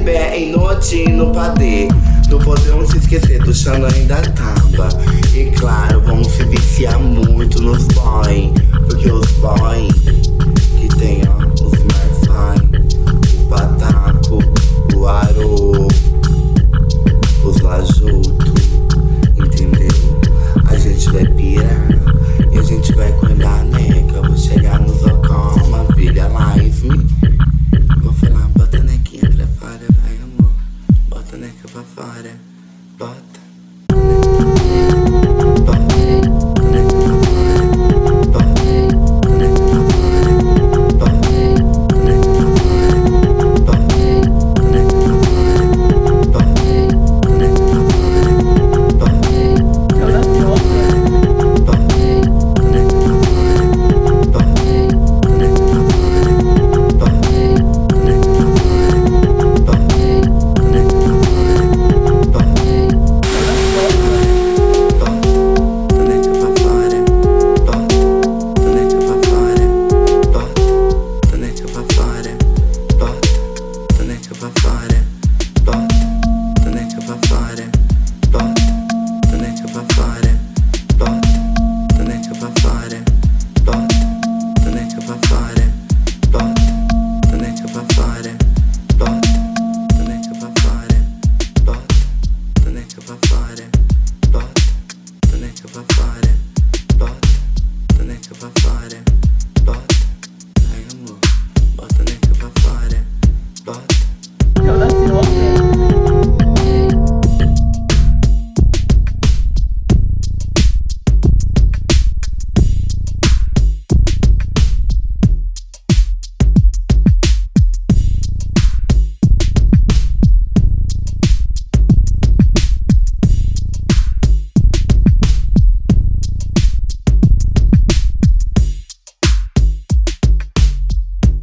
bebê em noite no padê. Não podemos se esquecer do Xandão e da Taba. E claro, vamos se viciar muito nos boy, porque os boy que tem, ó, os Marfai, o Pataco, o Aro, os Lajuto, entendeu? A gente vai pirar e a gente vai acordar, né? Que eu vou chegar no Zocó, uma vida live. Vou falar, bota a nequinha pra fora, vai amor. Bota a neca pra fora, bota.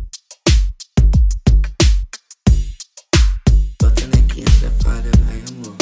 Bota a nequinha pra fora, vai amor.